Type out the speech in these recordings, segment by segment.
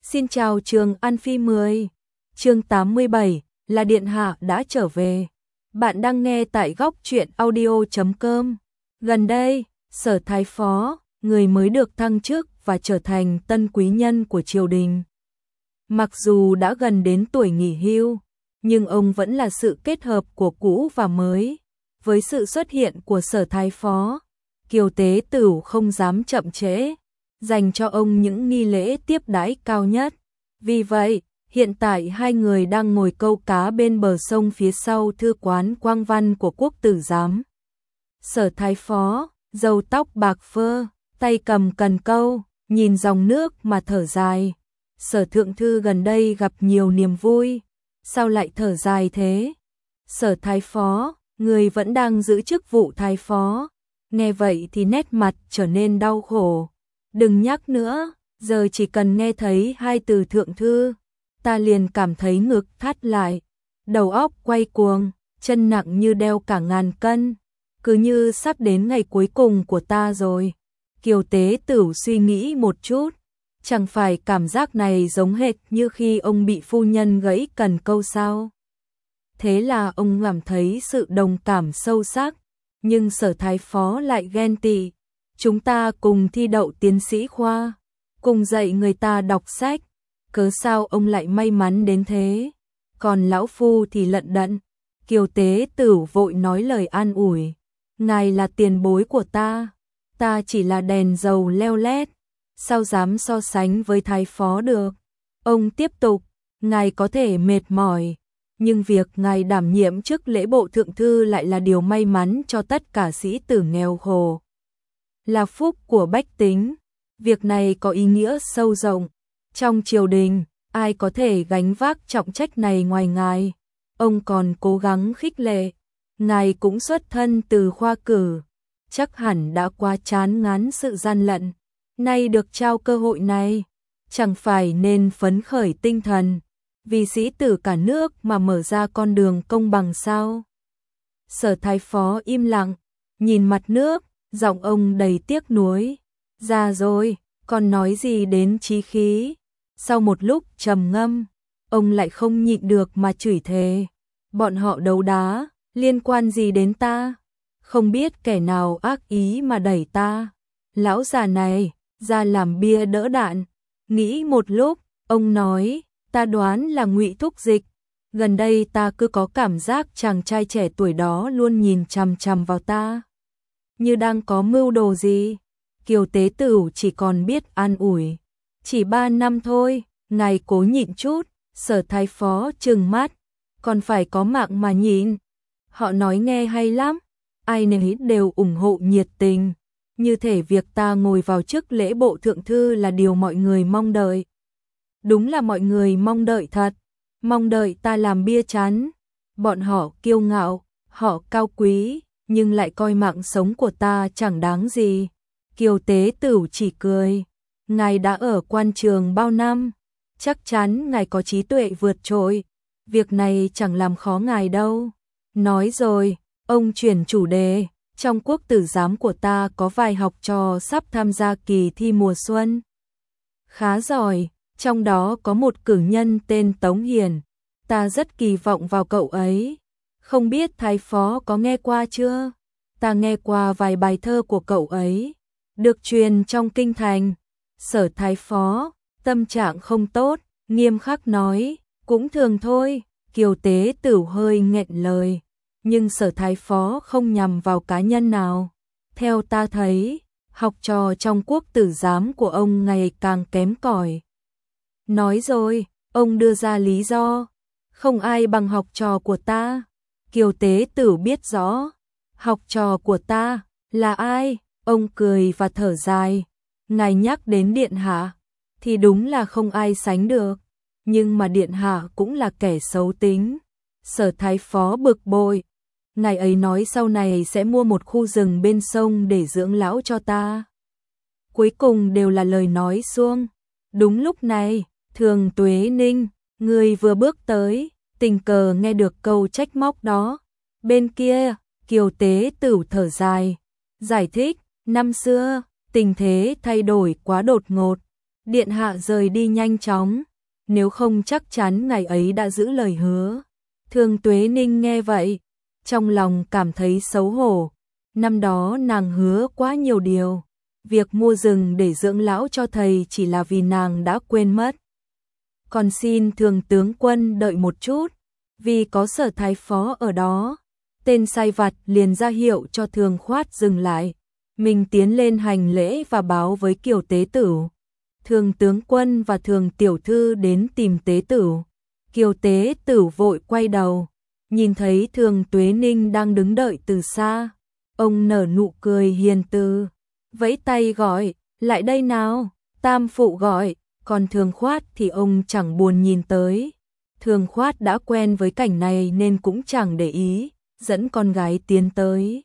Xin chào Trường An Phi 10. Chương 87 là Điện Hạ đã trở về. Bạn đang nghe tại góc truyện audio.com. Gần đây, Sở Thái Phó, người mới được thăng chức và trở thành tân quý nhân của triều đình. Mặc dù đã gần đến tuổi nghỉ hưu, nhưng ông vẫn là sự kết hợp của cũ và mới. Với sự xuất hiện của Sở Thái Phó, Kiều Tế Tửu không dám chậm trễ, dành cho ông những nghi lễ tiếp đãi cao nhất. Vì vậy, hiện tại hai người đang ngồi câu cá bên bờ sông phía sau thư quán Quang Văn của Quốc tử giám. Sở Thái Phó, râu tóc bạc phơ, tay cầm cần câu, nhìn dòng nước mà thở dài. Sở Thượng Thư gần đây gặp nhiều niềm vui, sao lại thở dài thế? Sở Thái Phó, người vẫn đang giữ chức vụ Thái Phó. Nghe vậy thì nét mặt trở nên đau khổ. Đừng nhắc nữa, giờ chỉ cần nghe thấy hai từ Thượng Thư, ta liền cảm thấy ngực thắt lại, đầu óc quay cuồng, chân nặng như đeo cả ngàn cân, cứ như sắp đến ngày cuối cùng của ta rồi. Kiều Tế Tửu suy nghĩ một chút, chẳng phải cảm giác này giống hệt như khi ông bị phu nhân gãy cần câu sao? Thế là ông cảm thấy sự đồng cảm sâu sắc, nhưng Sở Thái Phó lại ghen tị. Chúng ta cùng thi đậu tiến sĩ khoa, cùng dạy người ta đọc sách, cớ sao ông lại may mắn đến thế? Còn lão phu thì lận đận. Kiều Tế Tửu vội nói lời an ủi, ngài là tiền bối của ta chỉ là đèn dầu leo lét, sao dám so sánh với Thái Phó được? Ông tiếp tục, ngài có thể mệt mỏi, nhưng việc ngài đảm nhiệm chức lễ bộ thượng thư lại là điều may mắn cho tất cả sĩ tử nghèo khổ, là phúc của bách tính. Việc này có ý nghĩa sâu rộng. Trong triều đình, ai có thể gánh vác trọng trách này ngoài ngài? Ông còn cố gắng khích lệ. Ngài cũng xuất thân từ khoa cử, chắc hẳn đã quá chán ngán sự gian lận. Nay được trao cơ hội này, chẳng phải nên phấn khởi tinh thần, vì sĩ tử cả nước mà mở ra con đường công bằng sao? Sở Thái Phó im lặng, nhìn mặt nước, giọng ông đầy tiếc nuối. Già rồi, còn nói gì đến chí khí? Sau một lúc trầm ngâm, ông lại không nhịn được mà chửi thề. Bọn họ đấu đá, liên quan gì đến ta? Không biết kẻ nào ác ý mà đẩy ta. Lão già này, ra làm bia đỡ đạn. Nghĩ một lúc, ông nói, ta đoán là Ngụy Thúc Dịch. Gần đây ta cứ có cảm giác chàng trai trẻ tuổi đó luôn nhìn chằm chằm vào ta, như đang có mưu đồ gì. Kiều Tế Tửu chỉ còn biết an ủi. Chỉ 3 năm thôi, ngài cố nhịn chút. Sở Thái Phó trừng mắt, còn phải có mạng mà nhịn. Họ nói nghe hay lắm, ai nấy đều ủng hộ nhiệt tình. Như thể việc ta ngồi vào chức lễ bộ thượng thư là điều mọi người mong đợi. Đúng là mọi người mong đợi thật, mong đợi ta làm bia chắn. Bọn họ kiêu ngạo, họ cao quý, nhưng lại coi mạng sống của ta chẳng đáng gì. Kiều Tế Tửu chỉ cười. Ngài đã ở quan trường bao năm, chắc chắn ngài có trí tuệ vượt trội. Việc này chẳng làm khó ngài đâu. Nói rồi, ông chuyển chủ đề. Trong quốc tử giám của ta có vài học trò sắp tham gia kỳ thi mùa xuân khá giỏi, trong đó có một cử nhân tên Tống Hiền. Ta rất kỳ vọng vào cậu ấy. Không biết Thái Phó có nghe qua chưa? Ta nghe qua vài bài thơ của cậu ấy, được truyền trong kinh thành. Sở Thái Phó, tâm trạng không tốt, nghiêm khắc nói, cũng thường thôi. Kiều Tế Tửu hơi nghẹn lời, nhưng Sở Thái Phó không nhằm vào cá nhân nào. Theo ta thấy, học trò trong quốc tử giám của ông ngày càng kém cỏi. Nói rồi, ông đưa ra lý do, không ai bằng học trò của ta. Kiều Tế Tửu biết rõ, học trò của ta là ai? Ông cười và thở dài. Ngài nhắc đến Điện Hạ, thì đúng là không ai sánh được. Nhưng mà Điện Hạ cũng là kẻ xấu tính. Sở Thái Phó bực bội. Ngài ấy nói sau này sẽ mua một khu rừng bên sông để dưỡng lão cho ta. Cuối cùng đều là lời nói suông. Đúng lúc này, Thường Tuế Ninh, người vừa bước tới, tình cờ nghe được câu trách móc đó. Bên kia, Kiều Tế Tửu thở dài, giải thích, năm xưa, tình thế thay đổi quá đột ngột, Điện hạ rời đi nhanh chóng, nếu không chắc chắn ngày ấy đã giữ lời hứa. Thường Tuế Ninh nghe vậy, trong lòng cảm thấy xấu hổ. Năm đó nàng hứa quá nhiều điều. Việc mua rừng để dưỡng lão cho thầy chỉ là vì nàng đã quên mất. Còn xin Thường tướng quân đợi một chút, vì có Sở thái phó ở đó. Tên sai vặt liền ra hiệu cho Thường Khoát dừng lại. Mình tiến lên hành lễ và báo với Kiều tế tử. Thường tướng quân và Thường tiểu thư đến tìm tế tử. Kiều tế tử vội quay đầu, nhìn thấy Thường Tuế Ninh đang đứng đợi từ xa. Ông nở nụ cười hiền từ, vẫy tay gọi, lại đây nào, Tam phụ gọi, còn Thường Khoát thì ông chẳng buồn nhìn tới. Thường Khoát đã quen với cảnh này nên cũng chẳng để ý, dẫn con gái tiến tới.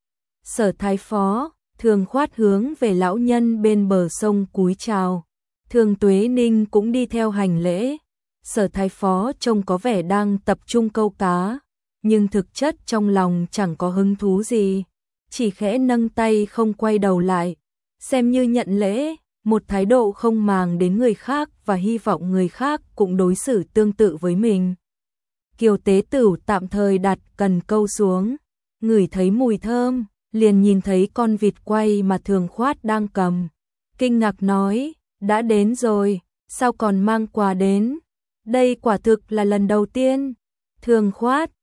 Sở thái phó, Thường Khoát hướng về lão nhân bên bờ sông cúi chào. Thường Tuế Ninh cũng đi theo hành lễ. Sở thái phó trông có vẻ đang tập trung câu cá, nhưng thực chất trong lòng chẳng có hứng thú gì, chỉ khẽ nâng tay không quay đầu lại, xem như nhận lễ, một thái độ không màng đến người khác và hy vọng người khác cũng đối xử tương tự với mình. Kiều tế tử tạm thời đặt cần câu xuống, ngửi thấy mùi thơm, liền nhìn thấy con vịt quay mà Thường Khoát đang cầm. Kinh ngạc nói, đã đến rồi, sao còn mang quà đến? Đây quả thực là lần đầu tiên. Thường Khoát,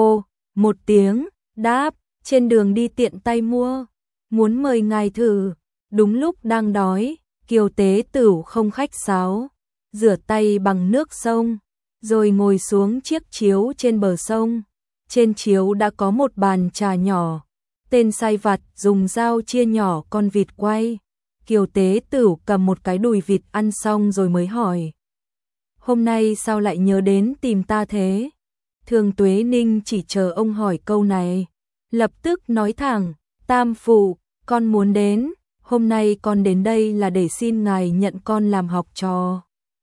một tiếng, đáp, trên đường đi tiện tay mua, muốn mời ngài thử. Đúng lúc đang đói, Kiều tế tử không khách sáo, rửa tay bằng nước sông, rồi ngồi xuống chiếc chiếu trên bờ sông. Trên chiếu đã có một bàn trà nhỏ. Tên sai vặt dùng dao chia nhỏ con vịt quay. Kiều tế tử cầm một cái đùi vịt ăn xong rồi mới hỏi, hôm nay sao lại nhớ đến tìm ta thế? Thường Tuế Ninh chỉ chờ ông hỏi câu này, lập tức nói thẳng, Tam phụ, con muốn đến, hôm nay con đến đây là để xin ngài nhận con làm học trò.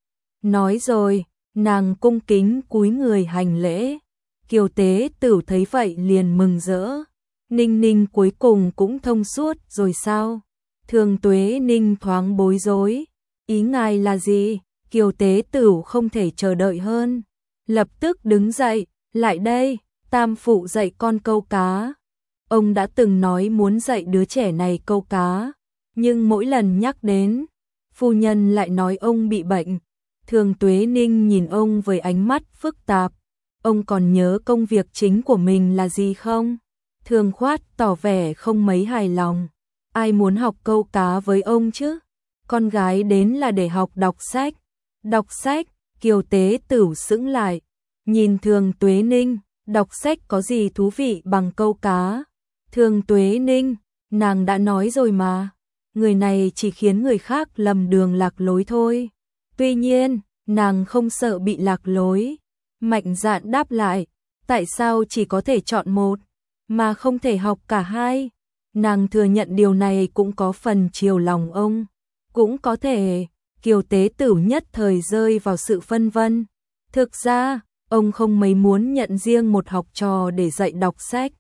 Nói rồi, nàng cung kính cúi người hành lễ. Kiều tế tử thấy vậy liền mừng rỡ. Ninh Ninh cuối cùng cũng thông suốt rồi sao? Thường Tuế Ninh thoáng bối rối. Ý ngài là gì? Kiều tế tử không thể chờ đợi hơn, lập tức đứng dậy, lại đây, Tam phụ dạy con câu cá. Ông đã từng nói muốn dạy đứa trẻ này câu cá, nhưng mỗi lần nhắc đến, phu nhân lại nói ông bị bệnh. Thường Tuế Ninh nhìn ông với ánh mắt phức tạp, ông còn nhớ công việc chính của mình là gì không? Thường Khoát tỏ vẻ không mấy hài lòng, ai muốn học câu cá với ông chứ? Con gái đến là để học đọc sách. Đọc sách, Kiều tế tử sững lại, nhìn Thường Tuế Ninh, đọc sách có gì thú vị bằng câu cá? Thường Tuế Ninh, nàng đã nói rồi mà, người này chỉ khiến người khác lầm đường lạc lối thôi. Tuy nhiên, nàng không sợ bị lạc lối, mạnh dạn đáp lại, tại sao chỉ có thể chọn một, mà không thể học cả hai? Nàng thừa nhận điều này cũng có phần chiều lòng ông, cũng có thể. Kiều tế tử nhất thời rơi vào sự phân vân. Thực ra, ông không mấy muốn nhận riêng một học trò để dạy đọc sách,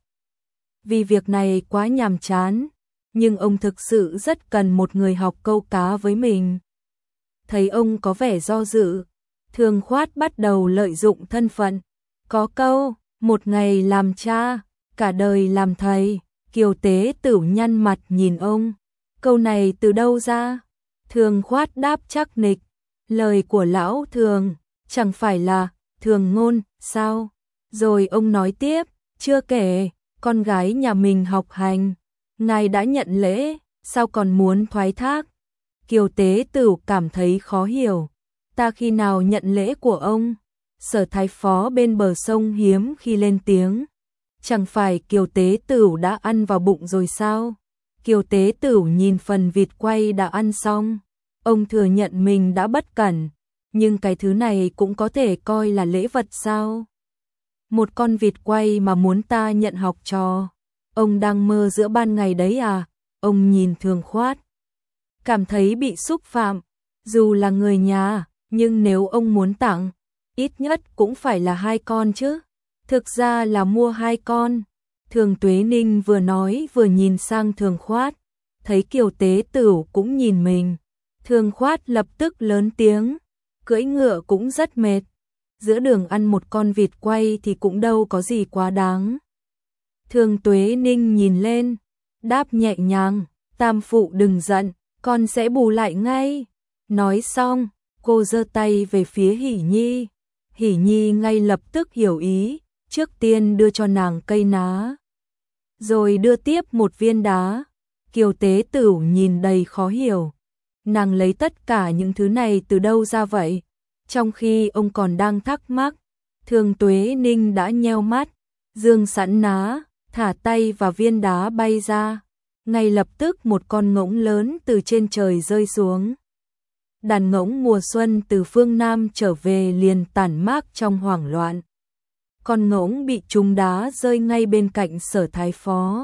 vì việc này quá nhàm chán, nhưng ông thực sự rất cần một người học câu cá với mình. Thấy ông có vẻ do dự, Thường Khoát bắt đầu lợi dụng thân phận. Có câu, một ngày làm cha, cả đời làm thầy. Kiều tế tử nhăn mặt nhìn ông. Câu này từ đâu ra? Thường Khoát đáp chắc nịch, lời của lão Thường, chẳng phải là thường ngôn, sao? Rồi ông nói tiếp, chưa kể, con gái nhà mình học hành, ngài đã nhận lễ, sao còn muốn thoái thác? Kiều tế tử cảm thấy khó hiểu, ta khi nào nhận lễ của ông? Sở thái phó bên bờ sông hiếm khi lên tiếng, chẳng phải Kiều tế tử đã ăn vào bụng rồi sao? Kiều tế tử nhìn phần vịt quay đã ăn xong, ông thừa nhận mình đã bất cẩn, nhưng cái thứ này cũng có thể coi là lễ vật sao? Một con vịt quay mà muốn ta nhận học trò, ông đang mơ giữa ban ngày đấy à? Ông nhìn Thường Khoát, cảm thấy bị xúc phạm, dù là người nhà, nhưng nếu ông muốn tặng, ít nhất cũng phải là 2 con chứ. Thực ra là mua 2 con. Thường Tuế Ninh vừa nói vừa nhìn sang Thường Khoát, thấy Kiều tế tử cũng nhìn mình, Thường Khoát lập tức lớn tiếng, cưỡi ngựa cũng rất mệt, giữa đường ăn một con vịt quay thì cũng đâu có gì quá đáng. Thường Tuế Ninh nhìn lên, đáp nhẹ nhàng, tam phụ đừng giận, con sẽ bù lại ngay. Nói xong, cô giơ tay về phía Hỷ Nhi. Hỷ Nhi ngay lập tức hiểu ý, trước tiên đưa cho nàng cây ná, rồi đưa tiếp một viên đá. Kiều Tế Tửu nhìn đầy khó hiểu, nàng lấy tất cả những thứ này từ đâu ra vậy? Trong khi ông còn đang thắc mắc, Thường Tuế Ninh đã nheo mắt, giương sẵn ná, thả tay và viên đá bay ra. Ngay lập tức một con ngỗng lớn từ trên trời rơi xuống. Đàn ngỗng mùa xuân từ phương Nam trở về liền tản mác trong hoảng loạn. Con ngỗng bị trúng đá rơi ngay bên cạnh Sở Thái Phó,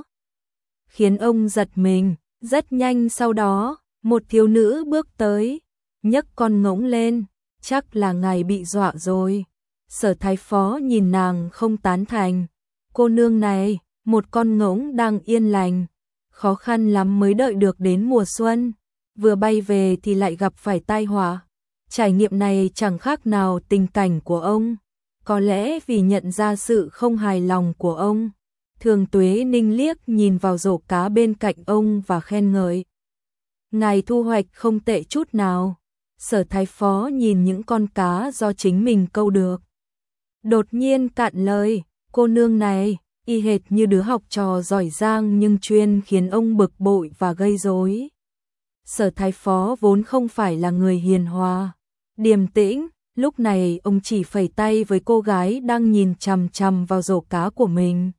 khiến ông giật mình. Rất nhanh sau đó, một thiếu nữ bước tới, nhấc con ngỗng lên, chắc là ngài bị dọa rồi. Sở Thái Phó nhìn nàng không tán thành, cô nương này, một con ngỗng đang yên lành, khó khăn lắm mới đợi được đến mùa xuân, vừa bay về thì lại gặp phải tai họa. Trải nghiệm này chẳng khác nào tình cảnh của ông. Có lẽ vì nhận ra sự không hài lòng của ông, Thường Tuế Ninh liếc nhìn vào rổ cá bên cạnh ông và khen ngợi. Ngài thu hoạch không tệ chút nào. Sở Thái Phó nhìn những con cá do chính mình câu được, đột nhiên cạn lời, cô nương này, y hệt như đứa học trò giỏi giang nhưng chuyên khiến ông bực bội và gây rối. Sở Thái Phó vốn không phải là người hiền hòa, điềm tĩnh, lúc này ông chỉ phẩy tay với cô gái đang nhìn chằm chằm vào rổ cá của mình.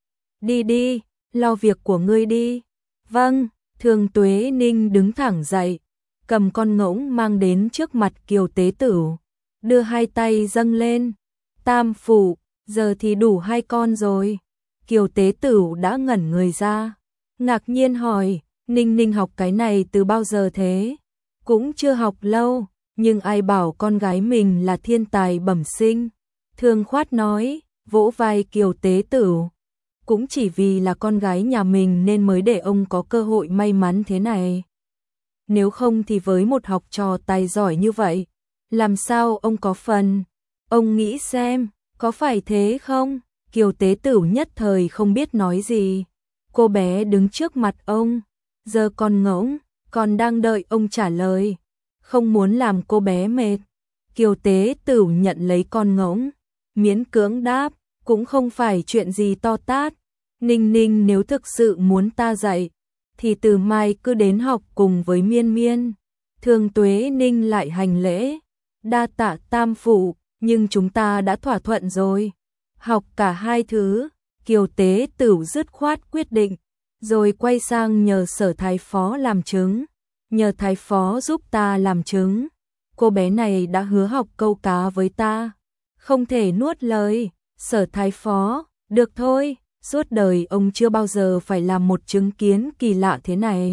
Đi đi, lo việc của ngươi đi. Vâng, Thường Tuế Ninh đứng thẳng dậy, cầm con ngỗng mang đến trước mặt Kiều Tế Tửu, đưa hai tay dâng lên. Tam phụ, giờ thì đủ hai con rồi. Kiều Tế Tửu đã ngẩn người ra, ngạc nhiên hỏi, Ninh Ninh học cái này từ bao giờ thế? Cũng chưa học lâu, nhưng ai bảo con gái mình là thiên tài bẩm sinh. Thường Khoát nói, vỗ vai Kiều Tế Tửu. Cũng chỉ vì là con gái nhà mình nên mới để ông có cơ hội may mắn thế này. Nếu không thì với một học trò tài giỏi như vậy, làm sao ông có phần? Ông nghĩ xem, có phải thế không? Kiều Tế Tửu nhất thời không biết nói gì. Cô bé đứng trước mặt ông, giờ con ngỗng, còn đang đợi ông trả lời. Không muốn làm cô bé mệt, Kiều Tế Tửu nhận lấy con ngỗng, miễn cưỡng đáp, cũng không phải chuyện gì to tát. Ninh Ninh nếu thực sự muốn ta dạy, thì từ mai cứ đến học cùng với Miên Miên. Thường Tuế Ninh lại hành lễ, đa tạ tam phụ, nhưng chúng ta đã thỏa thuận rồi. Học cả hai thứ. Kiều Tế Tửu dứt khoát quyết định, rồi quay sang nhờ Sở Thái Phó làm chứng. Nhờ Thái Phó giúp ta làm chứng. Cô bé này đã hứa học câu cá với ta, không thể nuốt lời. Sở Thái Phó, được thôi, suốt đời ông chưa bao giờ phải làm một chứng kiến kỳ lạ thế này.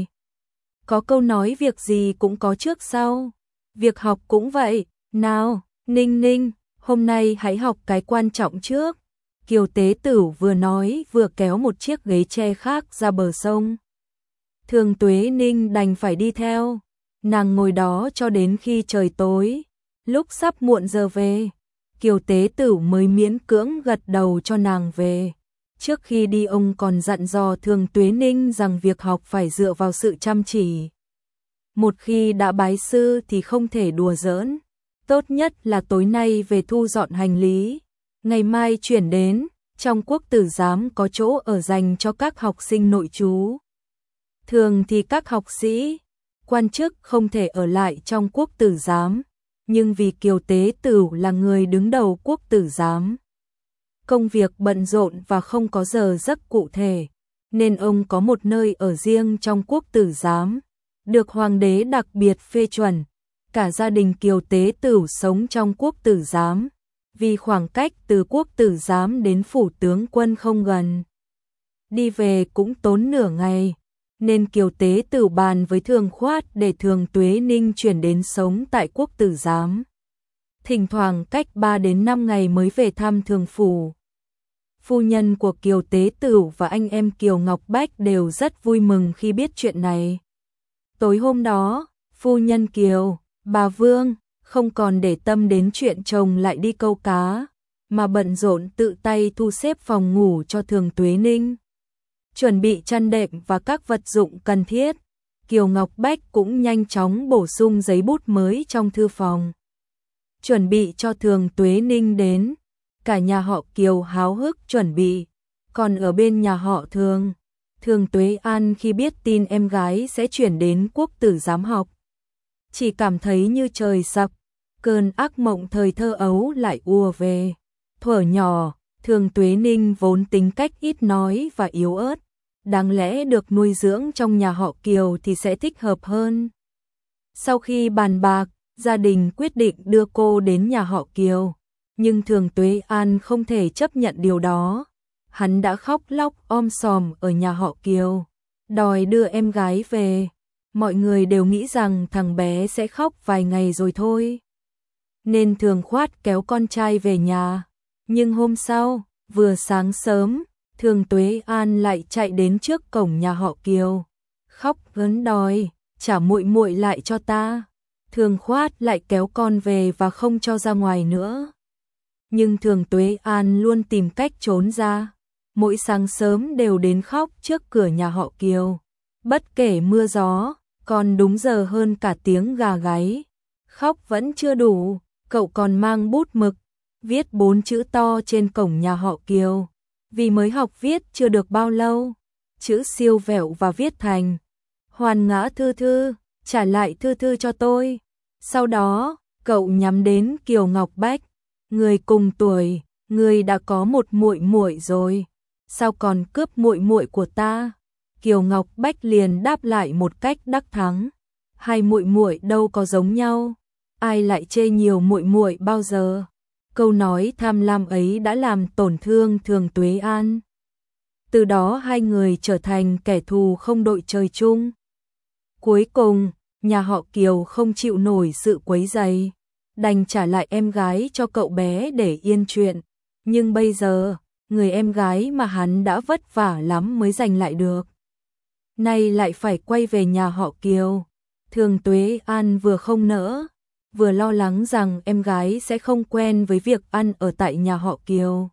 Có câu nói việc gì cũng có trước sau, việc học cũng vậy. Nào, Ninh Ninh, hôm nay hãy học cái quan trọng trước. Kiều Tế Tửu vừa nói vừa kéo một chiếc ghế tre khác ra bờ sông. Thường Tuế Ninh đành phải đi theo. Nàng ngồi đó cho đến khi trời tối. Lúc sắp muộn giờ về, Kiều Tế Tửu mới miễn cưỡng gật đầu cho nàng về. Trước khi đi ông còn dặn dò Thường Tuế Ninh rằng việc học phải dựa vào sự chăm chỉ. Một khi đã bái sư thì không thể đùa giỡn. Tốt nhất là tối nay về thu dọn hành lý, ngày mai chuyển đến. Trong Quốc Tử Giám có chỗ ở dành cho các học sinh nội trú. Thường thì các học sĩ, quan chức không thể ở lại trong Quốc Tử Giám, nhưng vì Kiều Tế Tửu là người đứng đầu Quốc Tử Giám, công việc bận rộn và không có giờ giấc cụ thể, nên ông có một nơi ở riêng trong Quốc Tử Giám, được Hoàng đế đặc biệt phê chuẩn. Cả gia đình Kiều Tế Tửu sống trong Quốc Tử Giám, vì khoảng cách từ Quốc Tử Giám đến phủ tướng quân không gần, đi về cũng tốn nửa ngày, nên Kiều Tế Tửu bàn với Thường Khoát để Thường Tuế Ninh chuyển đến sống tại Quốc Tử Giám. Thỉnh thoảng cách 3 đến 5 ngày mới về thăm Thường phủ. Phu nhân của Kiều Tế Tửu và anh em Kiều Ngọc Bách đều rất vui mừng khi biết chuyện này. Tối hôm đó, Phu nhân Kiều, bà Vương, không còn để tâm đến chuyện chồng lại đi câu cá, mà bận rộn tự tay thu xếp phòng ngủ cho Thường Tuế Ninh. Chuẩn bị chăn đệm và các vật dụng cần thiết, Kiều Ngọc Bách cũng nhanh chóng bổ sung giấy bút mới trong thư phòng. Chuẩn bị cho Thường Tuế Ninh đến, cả nhà họ Kiều háo hức chuẩn bị, còn ở bên nhà họ Thường, Thường Tuế An khi biết tin em gái sẽ chuyển đến Quốc Tử Giám học, chỉ cảm thấy như trời sập, cơn ác mộng thời thơ ấu lại ùa về. Thuở nhỏ, Thường Tuế Ninh vốn tính cách ít nói và yếu ớt, đáng lẽ được nuôi dưỡng trong nhà họ Kiều thì sẽ thích hợp hơn. Sau khi bàn bạc, gia đình quyết định đưa cô đến nhà họ Kiều, nhưng Thường Tuế An không thể chấp nhận điều đó. Hắn đã khóc lóc om sòm ở nhà họ Kiều, đòi đưa em gái về. Mọi người đều nghĩ rằng thằng bé sẽ khóc vài ngày rồi thôi, nên Thường Khoát kéo con trai về nhà. Nhưng hôm sau, vừa sáng sớm, Thường Tuế An lại chạy đến trước cổng nhà họ Kiều, khóc gớn đòi, trả muội muội lại cho ta. Thường Khoát lại kéo con về và không cho ra ngoài nữa. Nhưng Thường Tuế An luôn tìm cách trốn ra, mỗi sáng sớm đều đến khóc trước cửa nhà họ Kiều. Bất kể mưa gió, còn đúng giờ hơn cả tiếng gà gáy. Khóc vẫn chưa đủ, cậu còn mang bút mực, viết 4 chữ to trên cổng nhà họ Kiều. Vì mới học viết chưa được bao lâu, chữ siêu vẹo và viết thành: Hoàn Ngã Thư Thư, trả lại Thư Thư cho tôi. Sau đó, cậu nhắm đến Kiều Ngọc Bách, người cùng tuổi, người đã có một muội muội rồi, sao còn cướp muội muội của ta? Kiều Ngọc Bách liền đáp lại một cách đắc thắng: hai muội muội đâu có giống nhau, ai lại chê nhiều muội muội bao giờ? Câu nói tham lam ấy đã làm tổn thương Thường Tuế An. Từ đó hai người trở thành kẻ thù không đội trời chung. Cuối cùng, nhà họ Kiều không chịu nổi sự quấy rầy, đành trả lại em gái cho cậu bé để yên chuyện. Nhưng bây giờ, người em gái mà hắn đã vất vả lắm mới giành lại được, nay lại phải quay về nhà họ Kiều. Thường Tuế An vừa không nỡ, vừa lo lắng rằng em gái sẽ không quen với việc ăn ở tại nhà họ Kiều,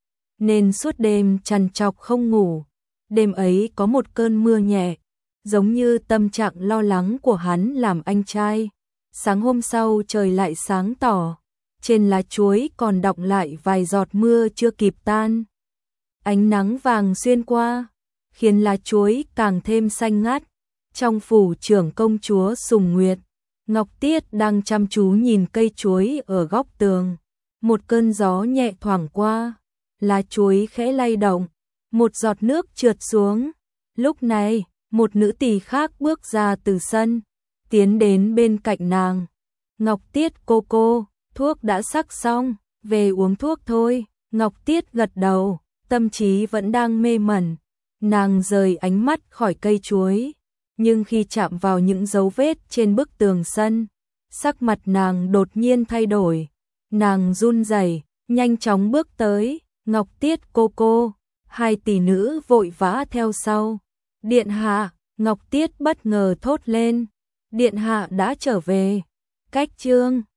nên suốt đêm trằn trọc không ngủ. Đêm ấy có một cơn mưa nhẹ, giống như tâm trạng lo lắng của hắn làm anh trai. Sáng hôm sau trời lại sáng tỏ, trên lá chuối còn đọng lại vài giọt mưa chưa kịp tan. Ánh nắng vàng xuyên qua, khiến lá chuối càng thêm xanh ngắt. Trong phủ trưởng công chúa Sùng Nguyệt, Ngọc Tiết đang chăm chú nhìn cây chuối ở góc tường. Một cơn gió nhẹ thoảng qua, lá chuối khẽ lay động, một giọt nước trượt xuống. Lúc này, một nữ tỳ khác bước ra từ sân, tiến đến bên cạnh nàng. Ngọc Tiết cô, thuốc đã sắc xong, về uống thuốc thôi. Ngọc Tiết gật đầu, tâm trí vẫn đang mê mẩn. Nàng rời ánh mắt khỏi cây chuối, nhưng khi chạm vào những dấu vết trên bức tường sân, sắc mặt nàng đột nhiên thay đổi. Nàng run rẩy, nhanh chóng bước tới. Ngọc Tiết cô, hai tỷ nữ vội vã theo sau. Điện hạ, Ngọc Tiết bất ngờ thốt lên. Điện hạ đã trở về. Cách chương